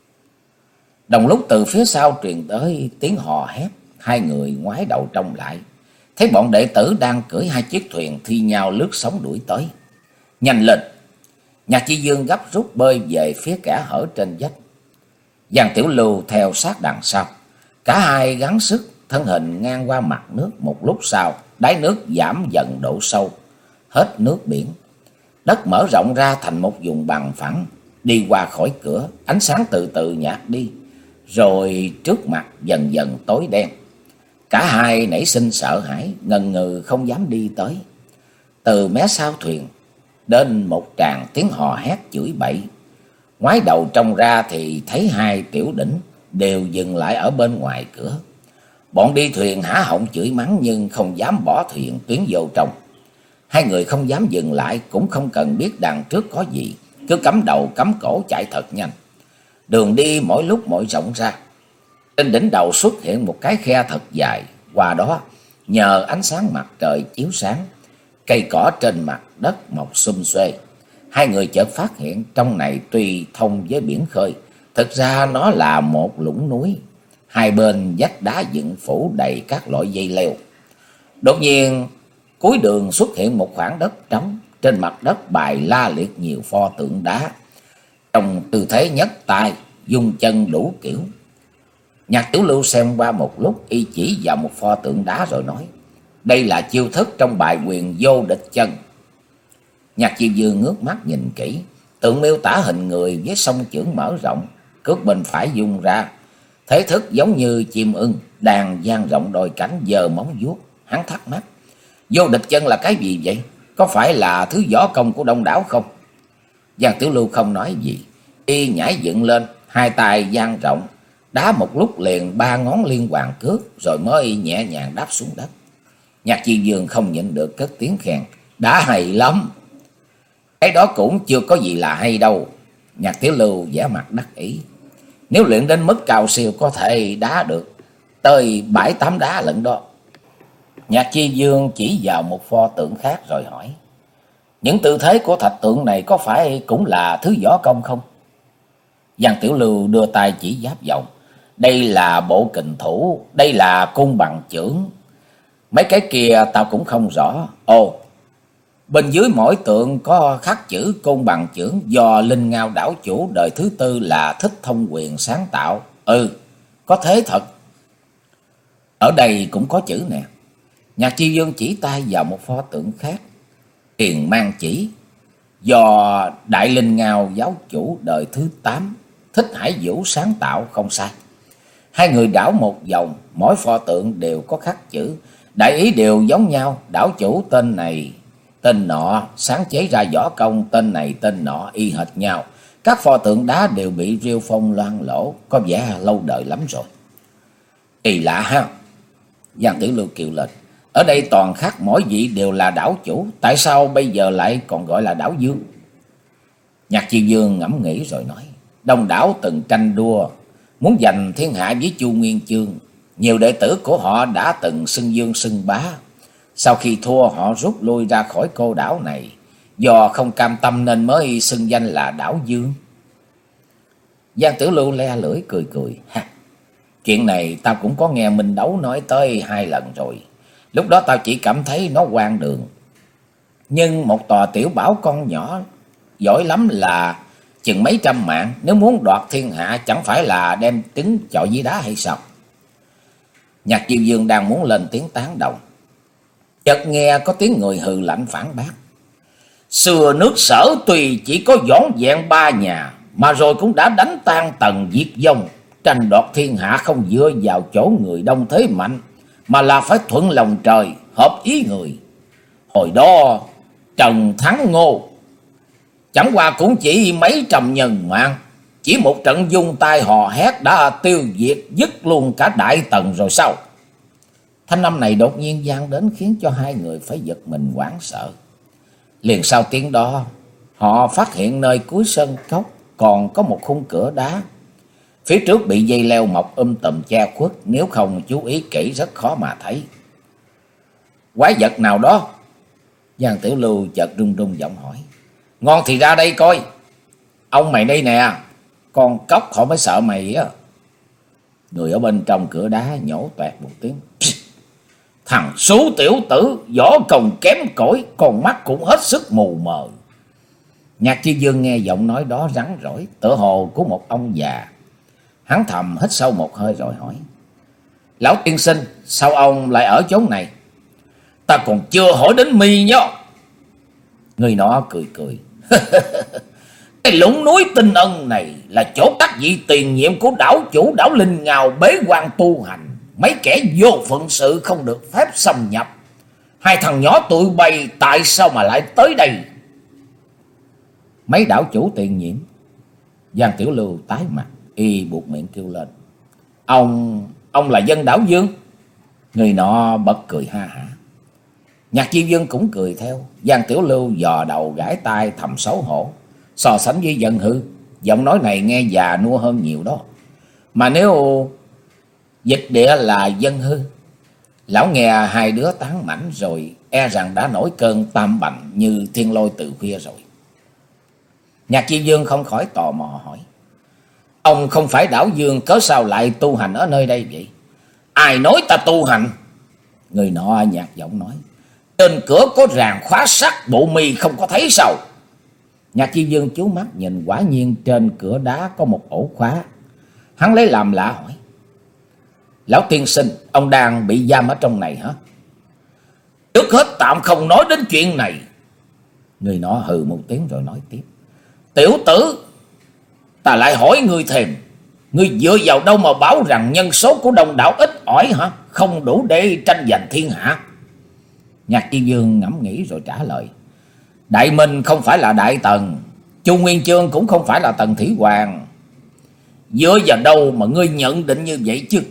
Đồng lúc từ phía sau truyền tới tiếng hò hét, hai người ngoái đầu trông lại, thấy bọn đệ tử đang cưỡi hai chiếc thuyền thi nhau lướt sóng đuổi tới. Nhanh lên! Nhạc Chi Dương gấp rút bơi về phía kẽ hở trên vách. Giang Tiểu Lưu theo sát đằng sau. Cả hai gắng sức thân hình ngang qua mặt nước. Một lúc sau, đáy nước giảm dần độ sâu, hết nước biển. Đất mở rộng ra thành một vùng bằng phẳng. Đi qua khỏi cửa, ánh sáng từ từ nhạt đi, rồi trước mặt dần dần tối đen. Cả hai nảy sinh sợ hãi, ngần ngừ không dám đi tới. Từ mé sau thuyền, đến một tràng tiếng hò hét chửi bậy. Ngoái đầu trông ra thì thấy hai tiểu đỉnh đều dừng lại ở bên ngoài cửa. Bọn đi thuyền há họng chửi mắng nhưng không dám bỏ thuyền tiến vô trong. Hai người không dám dừng lại, cũng không cần biết đằng trước có gì, cứ cắm đầu cắm cổ chạy thật nhanh. Đường đi mỗi lúc mỗi rộng ra. Trên đỉnh đầu xuất hiện một cái khe thật dài, qua đó nhờ ánh sáng mặt trời chiếu sáng, cây cỏ trên mặt đất mọc xum xuê. Hai người chợt phát hiện trong này tuy thông với biển khơi, thực ra nó là một lũng núi. Hai bên vách đá dựng phủ đầy các loại dây leo. Đột nhiên cuối đường xuất hiện một khoảng đất trống, trên mặt đất bày la liệt nhiều pho tượng đá, trong tư thế nhấc tay dung chân đủ kiểu. Nhạc Tiểu Lưu xem qua một lúc, y chỉ vào một pho tượng đá rồi nói: đây là chiêu thức trong bài quyền vô địch chân. Nhạc Chi Dương ngước mắt nhìn kỹ, tượng miêu tả hình người với song chưởng mở rộng, cước bên phải dung ra, thế thức giống như chim ưng đang dang rộng đôi cánh giơ móng vuốt. Hắn thắc mắc: vô địch chân là cái gì vậy? Có phải là thứ võ công của Đông Đảo không? Giang Tiểu Lưu không nói gì, y nhảy dựng lên, hai tay dang rộng, đá một lúc liền ba ngón liên hoàn cước, rồi mới nhẹ nhàng đáp xuống đất. Nhạc Chi Dương không nhịn được cất tiếng khen: đã hay lắm. Cái đó cũng chưa có gì là hay đâu. Nhạc Tiểu Lưu vẻ mặt đắc ý: nếu luyện đến mức cao siêu có thể đá được tới bảy tám đá lận đó. Nhạc Chi Dương chỉ vào một pho tượng khác rồi hỏi: những tư thế của thạch tượng này có phải cũng là thứ võ công không? Giang Tiểu Lưu đưa tay chỉ giáp vọng: đây là bộ kình thủ, đây là cung bằng chưởng, mấy cái kia tao cũng không rõ. Ồ, bên dưới mỗi tượng có khắc chữ cung bằng chưởng do Linh Ngao đảo chủ đời thứ tư là Thích Thông Quyền sáng tạo. Ừ, có thế thật. Ở đây cũng có chữ nè. Nhạc Chi Dương chỉ tay vào một pho tượng khác: Tiền Mang Chỉ, do Đại Linh Ngao giáo chủ đời thứ tám Thích Hải Vũ sáng tạo, không sai. Hai người đảo một vòng, mỗi pho tượng đều có khắc chữ, đại ý đều giống nhau. Đảo chủ tên này tên nọ, sáng chế ra võ công tên này tên nọ y hệt nhau. Các pho tượng đá đều bị rêu phong loang lỗ, có vẻ lâu đời lắm rồi. Kỳ lạ ha. Giang Tiểu Lưu kêu lên: ở đây toàn khác mỗi vị đều là đảo chủ, tại sao bây giờ lại còn gọi là đảo vương? Nhạc Chi Dương ngẫm nghĩ rồi nói: Đông Đảo từng tranh đua muốn giành thiên hạ với Chu Nguyên Chương, nhiều đệ tử của họ đã từng xưng dương xưng bá. Sau khi thua họ rút lui ra khỏi cô đảo này, do không cam tâm nên mới xưng danh là đảo vương. Giang Tiểu Lưu le lưỡi cười cười: ha, chuyện này tao cũng có nghe Minh Đấu nói tới hai lần rồi. Lúc đó tao chỉ cảm thấy nó hoang đường, nhưng một tòa tiểu bảo con nhỏ giỏi lắm là chừng mấy trăm mạng, nếu muốn đoạt thiên hạ chẳng phải là đem trứng chọi với đá hay sao? Nhạc Diêu Dương đang muốn lên tiếng tán đồng, chợt nghe có tiếng người hừ lạnh phản bác: xưa nước Sở tuy chỉ có vỏn vẹn ba nhà, mà rồi cũng đã đánh tan Tần diệt vong. Tranh đoạt thiên hạ không dựa vào chỗ người đông thế mạnh, mà là phải thuận lòng trời, hợp ý người. Hồi đó Trần thắng Ngô, chẳng qua cũng chỉ mấy trăm nhân mạng, chỉ một trận dung tay hò hét đã tiêu diệt dứt luôn cả Đại Tần rồi sao? Thanh âm này đột nhiên vang đến khiến cho hai người phải giật mình hoảng sợ. Liền sau tiếng đó, họ phát hiện nơi cuối sân cốc còn có một khung cửa đá. Phía trước bị dây leo mọc um tùm che khuất, nếu không chú ý kỹ rất khó mà thấy. Quái vật nào đó? Giang Tiểu Lưu chợt run run giọng hỏi. Ngon thì ra đây coi. Ông mày đây nè, con cóc họ mới sợ mày á. Người ở bên trong cửa đá nhổ toẹt một tiếng. Thằng số tiểu tử, võ công kém cỏi, con mắt cũng hết sức mù mờ. Nhạc Chi Dương nghe giọng nói đó rắn rỏi, tựa hồ của một ông già. Hắn thầm hít sâu một hơi rồi hỏi: Lão tiên sinh, sao ông lại ở chốn này? Ta còn chưa hỏi đến mi nhá. Người nọ cười cười. Cái lũng núi Tinh Ân này là chỗ các vị tiền nhiệm của đảo chủ đảo Linh Ngào bế quan tu hành. Mấy kẻ vô phận sự không được phép xâm nhập. Hai thằng nhỏ tụi bay tại sao mà lại tới đây? mấy đảo chủ tiền nhiệm. Giang Tiểu Lưu tái mặt, y buộc miệng kêu lên: Ông, ông là Dân Đảo Dương? Người nọ bật cười ha hả. Nhạc Diêm Dương cũng cười theo. Giang Tiểu Lưu dò đầu gãi tai thầm xấu hổ. So sánh với Dân Hư, giọng nói này nghe già nua hơn nhiều đó. Mà nếu dịch địa là Dân Hư, lão nghe hai đứa tán mảnh rồi e rằng đã nổi cơn tam bành như thiên lôi từ khuya rồi. Nhạc Diêm Dương không khỏi tò mò hỏi: Ông không phải Đảo Dương, cớ sao lại tu hành ở nơi đây vậy? Ai nói ta tu hành? Người nọ nhạt giọng nói: Trên cửa có ràng khóa sắt, bộ mi không có thấy sao? Nhạc Diêm Dương chú mắt nhìn, quả nhiên trên cửa đá có một ổ khóa. Hắn lấy làm lạ hỏi: Lão tiên sinh, ông đang bị giam ở trong này hả? Trước hết tạm không nói đến chuyện này. Người nọ hừ một tiếng rồi nói tiếp: Tiểu tử, ta lại hỏi ngươi thèm, ngươi dựa vào đâu mà bảo rằng nhân số của Đông Đảo ít ỏi hả? Không đủ để tranh giành thiên hạ. Nhạc Diêm Dương ngẫm nghĩ rồi trả lời: Đại Minh không phải là Đại Tần, Chu Nguyên Chương cũng không phải là Tần Thủy Hoàng. Dựa vào đâu mà ngươi nhận định như vậy chứ?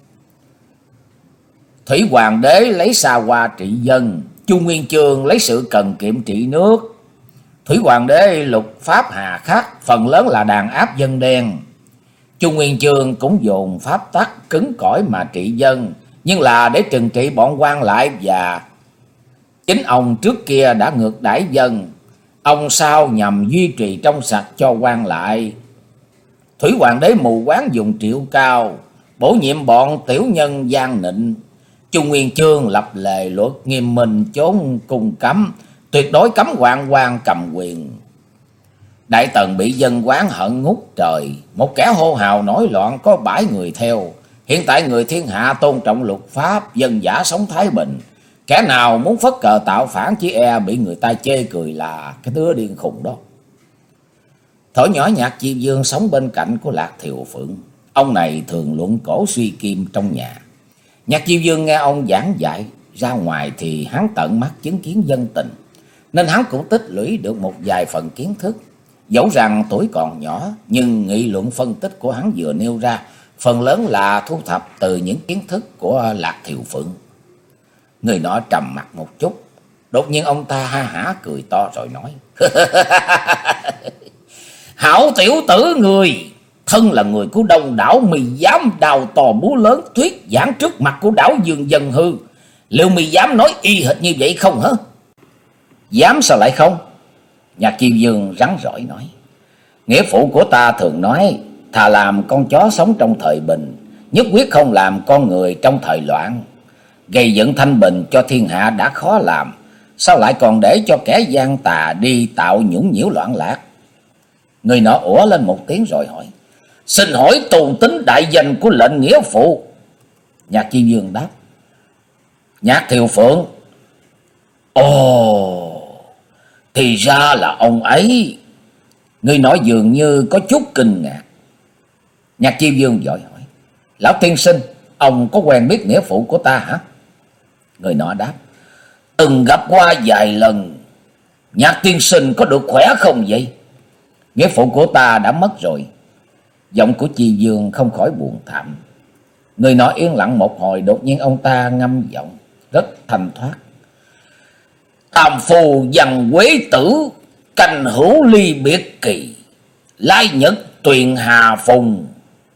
Thủy Hoàng đế lấy xa hoa trị dân, Chu Nguyên Chương lấy sự cần kiệm trị nước. Thủy Hoàng đế lục pháp hà khắc, phần lớn là đàn áp dân đen. Chu Nguyên Chương cũng dồn pháp tắc cứng cỏi mà trị dân, nhưng là để trừng trị bọn quan lại, và chính ông trước kia đã ngược đãi dân, ông sao nhằm duy trì trong sạch cho quan lại. Thủy Hoàng đế mù quáng dùng triệu cao, bổ nhiệm bọn tiểu nhân gian nịnh. Chu Nguyên Chương lập lề luật nghiêm minh, chốn cung cấm, tuyệt đối cấm hoạn quan cầm quyền. Đại Tần bị dân oán hận ngút trời, một kẻ hô hào nổi loạn có bãi người theo. Hiện tại người thiên hạ tôn trọng luật pháp, dân giả sống thái bình. Kẻ nào muốn phất cờ tạo phản chỉ e bị người ta chê cười là cái đứa điên khùng đó. Thổi nhỏ Nhạc Diêm Dương sống bên cạnh của Lạc Thiều Phượng. Ông này thường luận cổ suy kim trong nhà. Nhạc Diêm Dương nghe ông giảng dạy, ra ngoài thì hắn tận mắt chứng kiến dân tình, nên hắn cũng tích lũy được một vài phần kiến thức. Dẫu rằng tuổi còn nhỏ, nhưng nghị luận phân tích của hắn vừa nêu ra phần lớn là thu thập từ những kiến thức của Lạc Thiều Phượng. Người nọ trầm mặt một chút, đột nhiên ông ta ha hả cười to rồi nói: Hảo tiểu tử người, thân là người của Đông Đảo, mì dám đào to búa lớn thuyết giảng trước mặt của Đảo Dương Dân Hư, liệu mì dám nói y hệt như vậy không hả? Dám sao lại không? Nhạc Diêm Dương rắn rỏi nói: Nghĩa phụ của ta thường nói, thà làm con chó sống trong thời bình, nhất quyết không làm con người trong thời loạn. Gây dựng thanh bình cho thiên hạ đã khó làm, sao lại còn để cho kẻ gian tà đi tạo nhũng nhiễu loạn lạc? Người nọ ủa lên một tiếng rồi hỏi: Xin hỏi tù tính đại danh của lệnh nghĩa phụ? Nhạc Diêm Dương đáp: Nhạc Thiều Phượng. Ồ, thì ra là ông ấy. Người nọ dường như có chút kinh ngạc. Nhạc Diêm Dương vội hỏi: Lão tiên sinh, ông có quen biết nghĩa phụ của ta hả? Người nọ đáp: Từng gặp qua vài lần. Nhạc tiên sinh có được khỏe không vậy? Nghĩa phụ của ta đã mất rồi. Giọng của Chi Dương không khỏi buồn thảm. Người nọ yên lặng một hồi, đột nhiên ông ta ngâm giọng rất thanh thoát: Tam phu văn quế tử, canh hữu ly biệt kỳ, lai nhật tuyền hà phùng.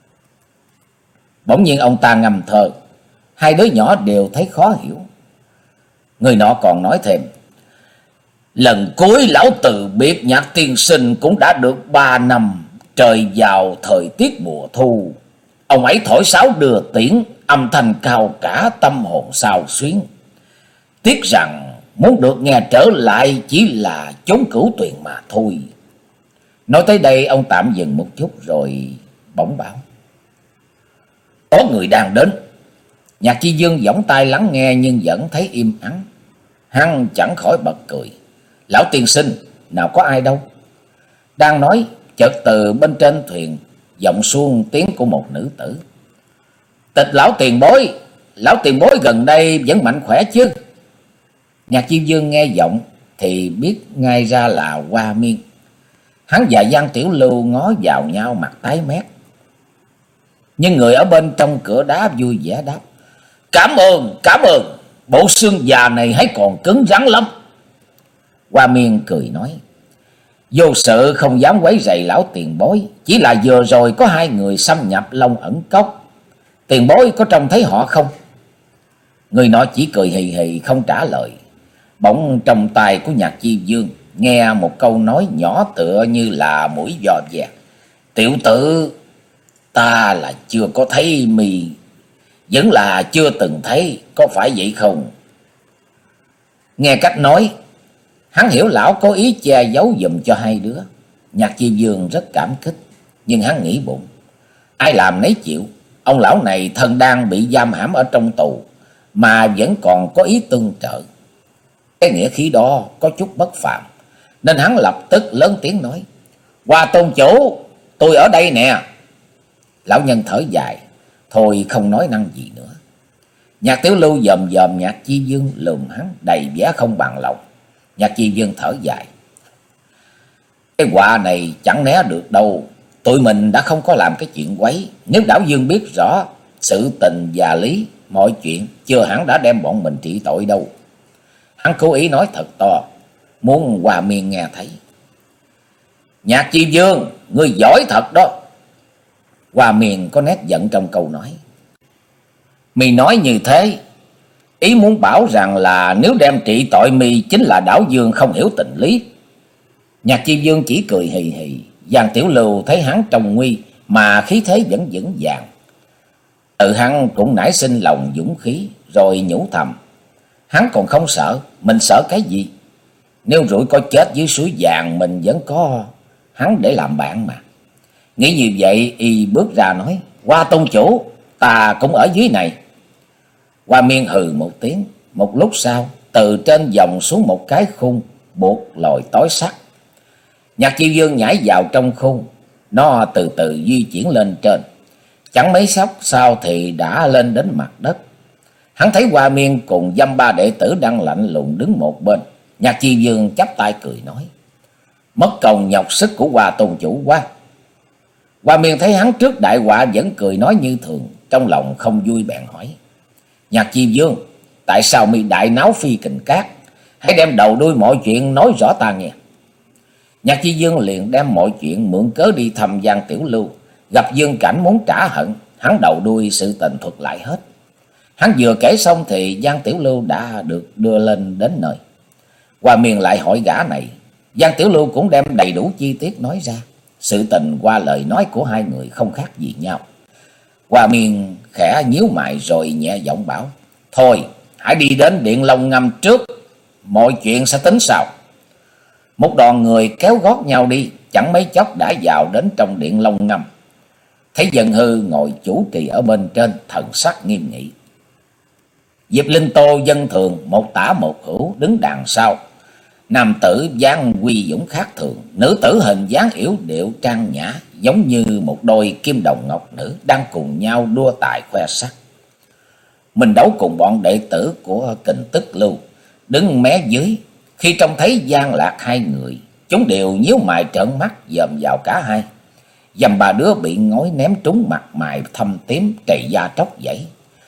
Bỗng nhiên ông ta ngâm thơ, hai đứa nhỏ đều thấy khó hiểu. Người nọ còn nói thêm: Lần cuối lão từ biệt Nhạc tiên sinh cũng đã được ba năm, trời vào thời tiết mùa thu. Ông ấy thổi sáo đưa tiễn, âm thanh cao cả, tâm hồn xao xuyến. Tiếc rằng muốn được nghe trở lại chỉ là chốn cửu tuyền mà thôi. Nói tới đây ông tạm dừng một chút rồi bỗng bảo: Có người đang đến. Nhạc Chi Dương giỏng tai lắng nghe nhưng vẫn thấy im ắng. Hắn chẳng khỏi bật cười: Lão tiên sinh, nào có ai đâu. Đang nói, chợt từ bên trên thuyền vọng xuống tiếng của một nữ tử: Tịch lão tiền bối, lão tiền bối gần đây vẫn mạnh khỏe chứ? Nhạc Diêm Dương nghe giọng thì biết ngay ra là Hoa Miên. Hắn và Giang Tiểu Lưu ngó vào nhau mặt tái mét. Nhưng người ở bên trong cửa đá vui vẻ đáp: Cảm ơn, cảm ơn, bộ xương già này hãy còn cứng rắn lắm. Hoa Miên cười nói: Vô sự không dám quấy rầy lão tiền bối, chỉ là vừa rồi có hai người xâm nhập Long Ẩn Cốc. Tiền bối có trông thấy họ không? Người nọ chỉ cười hì hì không trả lời. Bỗng trong tai của Nhạc Chi Dương nghe một câu nói nhỏ tựa như là mũi giò vẹt: Tiểu tử, ta là chưa có thấy mì, vẫn là chưa từng thấy, có phải vậy không? Nghe cách nói, hắn hiểu lão có ý che giấu giùm cho hai đứa. Nhạc Chi Dương rất cảm kích, nhưng hắn nghĩ bụng: ai làm nấy chịu. Ông lão này thân đang bị giam hãm ở trong tù, mà vẫn còn có ý tương trợ. Cái nghĩa khí đó có chút bất phàm, nên hắn lập tức lớn tiếng nói: Hoa tôn chủ, tôi ở đây nè. Lão nhân thở dài, thôi không nói năng gì nữa. Nhạc Tiểu Lưu dòm dòm Nhạc Chi Dương, lườm hắn đầy vẻ không bằng lòng. Nhạc Chi Dương thở dài: Cái họa này chẳng né được đâu. Tụi mình đã không có làm cái chuyện quấy. Nếu Đảo Dương biết rõ sự tình và lý mọi chuyện, chưa hẳn đã đem bọn mình trị tội đâu. Hắn cố ý nói thật to, muốn Hoa Miên nghe thấy. Nhạc Chi Dương, ngươi giỏi thật đó. Hoa Miên có nét giận trong câu nói. Mi nói như thế, ý muốn bảo rằng là nếu đem trị tội mi chính là Đảo Dương không hiểu tình lý. Nhạc Chi Dương chỉ cười hì hì. Giang Tiểu Lưu thấy hắn trong nguy mà khí thế vẫn vững vàng, tự hắn cũng nảy sinh lòng dũng khí, rồi nhủ thầm: hắn còn không sợ, mình sợ cái gì? Nếu rủi có chết dưới suối vàng, mình vẫn có hắn để làm bạn mà. Nghĩ như vậy, y bước ra nói: Hoa tôn chủ, ta cũng ở dưới này. Hoa Miên hừ một tiếng. Một lúc sau, từ trên vòng xuống một cái khung buộc lồi tối sắt. Nhạc Chi Dương nhảy vào trong khung, nó từ từ di chuyển lên trên. Chẳng mấy chốc sau thì đã lên đến mặt đất. Hắn thấy Hoa Miên cùng dăm ba đệ tử đang lạnh lùng đứng một bên. Nhạc Chi Dương chắp tay cười nói: Mất công nhọc sức của Hoa tôn chủ quá. Hoa Miên thấy hắn trước đại họa vẫn cười nói như thường, trong lòng không vui bèn hỏi: Nhạc Chi Dương, tại sao mi đại náo phi kình cát? Hãy đem đầu đuôi mọi chuyện nói rõ ta nghe. Nhạc Chi Dương liền đem mọi chuyện mượn cớ đi thăm Giang Tiểu Lưu, gặp Dương Cảnh muốn trả hận. Hắn đầu đuôi sự tình thuật lại hết. Hắn vừa kể xong thì Giang Tiểu Lưu đã được đưa lên đến nơi. Hoa Miên lại hỏi gã này, Giang Tiểu Lưu cũng đem đầy đủ chi tiết nói ra. Sự tình qua lời nói của hai người không khác gì nhau. Hoa Miên khẽ nhíu mày rồi nhẹ giọng bảo: Thôi, hãy đi đến Điện Long Ngâm trước, mọi chuyện sẽ tính sau. Một đoàn người kéo gót nhau đi, chẳng mấy chốc đã vào đến trong Điện Long Ngâm. Thấy Dân Hư ngồi chủ trì ở bên trên, thần sắc nghiêm nghị. Diệp Linh Tô, Dân Thường một tả một hữu đứng đằng sau. Nam tử dáng uy dũng khác thường, nữ tử hình dáng yểu điệu trang nhã, giống như một đôi kim đồng ngọc nữ đang cùng nhau đua tài khoe sắc. Mình đấu cùng bọn đệ tử của Kình Tức Lưu đứng mé dưới. Khi trông thấy Giang Lạc hai người, chúng đều nhíu mày trợn mắt dòm vào cả hai. Dầm ba đứa bị ngói ném trúng mặt mày thâm tím, trầy da tróc dãy.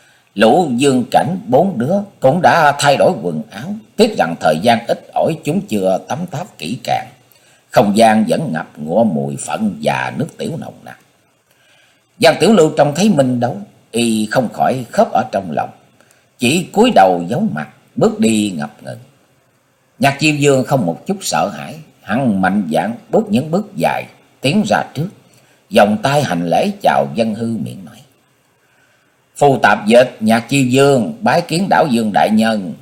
Lũ Dương Cảnh bốn đứa cũng đã thay đổi quần áo, tiếc rằng thời gian ít ỏi chúng chưa tắm táp kỹ càng. Không gian vẫn ngập ngụa mùi phận và nước tiểu nồng nặc. Giang Tiểu Lưu trông thấy Minh đấu, y không khỏi khớp ở trong lòng, chỉ cúi đầu giấu mặt, bước đi ngập ngừng. Nhạc Chiêu Dương không một chút sợ hãi, hắn mạnh dạn bước những bước dài tiến ra trước, vòng tay hành lễ chào Dân Hư, miệng nói: Phù tạp dịch Nhạc Chiêu Dương bái kiến Đảo Dương đại nhân.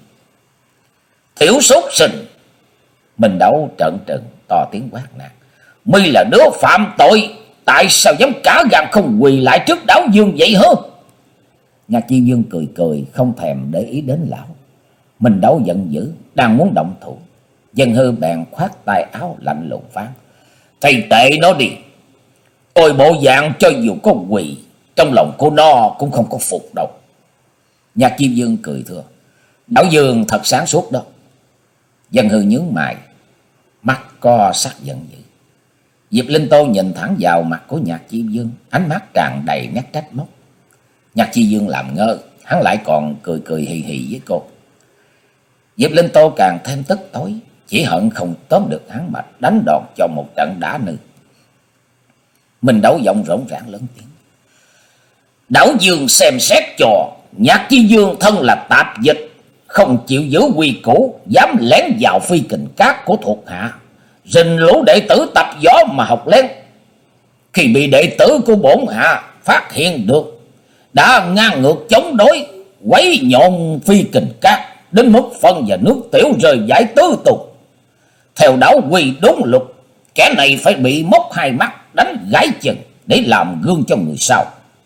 Tiểu súc sinh! Minh đấu trợn trừng to tiếng quát nạt: Mi là đứa phạm tội, tại sao dám cả gan không quỳ lại trước Đảo Dương vậy hả? Nhạc Chiêu Dương cười cười không thèm để ý đến lão. Minh đấu giận dữ đang muốn động thủ, Dân Hư bèn khoát tay áo lạnh lùng phán: Thầy tệ nó đi, tôi bộ dạng cho dù có quỳ, trong lòng cô nó cũng không có phục đâu. Nhạc Chiêu Dương cười thưa: Đảo Dương thật sáng suốt đó. Dân Hư nhướng mày, mắt co sắc giận dữ. Diệp Linh Tô nhìn thẳng vào mặt của Nhạc Chi Dương, ánh mắt tràn đầy nét trách móc. Nhạc Chi Dương làm ngơ, hắn lại còn cười cười hì hì với cô. Diệp Linh Tô càng thêm tức tối, chỉ hận không tóm được hắn mà đánh đòn cho một trận đã nư. Mình Đấu giọng rỗng rãng lớn tiếng: Đảo Dương xem xét cho, Nhạc Chi Dương thân là tạp dịch, không chịu giữ quy củ, dám lén vào phi kình các của thuộc hạ, rình lũ đệ tử tập võ mà học lén. Khi bị đệ tử của bổn hạ phát hiện được, đã ngang ngược chống đối, quấy nhộn phi kình các, đến mức phân và nước tiểu rơi giải tứ tung. Theo đảo quy đúng luật, kẻ này phải bị móc hai mắt, đánh gãy chân để làm gương cho người sau.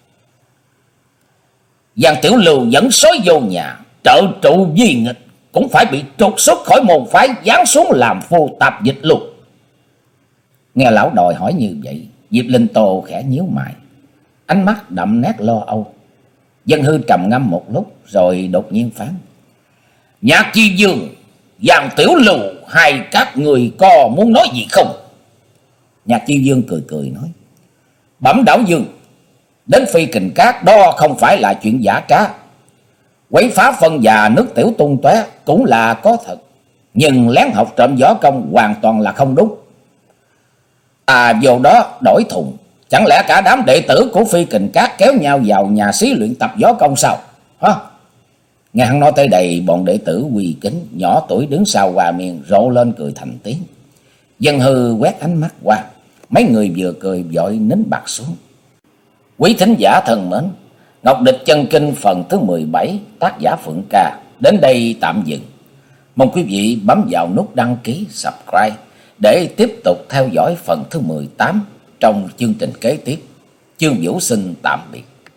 Giang Tiểu Lưu dẫn sói vô nhà, trợ trụ vi nghịch, cũng phải bị trục xuất khỏi môn phái, giáng xuống làm phu tạp dịch luôn. Nghe lão đòi hỏi như vậy, Diệp Linh Tô khẽ nhíu mày, ánh mắt đậm nét lo âu. Dân Hư trầm ngâm một lúc rồi đột nhiên phán: Nhạc Chi Dương, Giang Tiểu Lưu, hai các người có muốn nói gì không? Nhạc Chi Dương cười cười nói: Bẩm Đảo Dương, đến phi kình các đó không phải là chuyện giả trá. Quấy phá phân và nước tiểu tung tóe cũng là có thật, nhưng lén học trộm võ công hoàn toàn là không đúng. À vô đó đổi thùng, chẳng lẽ cả đám đệ tử của phi kình các kéo nhau vào nhà xí luyện tập võ công sao? Hả? Nghe hắn nói tới đây, bọn đệ tử quỳ kính nhỏ tuổi đứng sau Hòa Miên rộ lên cười thành tiếng. Dân Hư quét ánh mắt qua, mấy người vừa cười vội nín bặt xuống. Quý thính giả thân mến, Ngọc Địch Chân Kinh phần thứ mười bảy, tác giả Phượng Ca đến đây tạm dừng. Mong quý vị bấm vào nút đăng ký, subscribe để tiếp tục theo dõi phần thứ mười tám trong chương trình kế tiếp. Chương Vũ xin tạm biệt.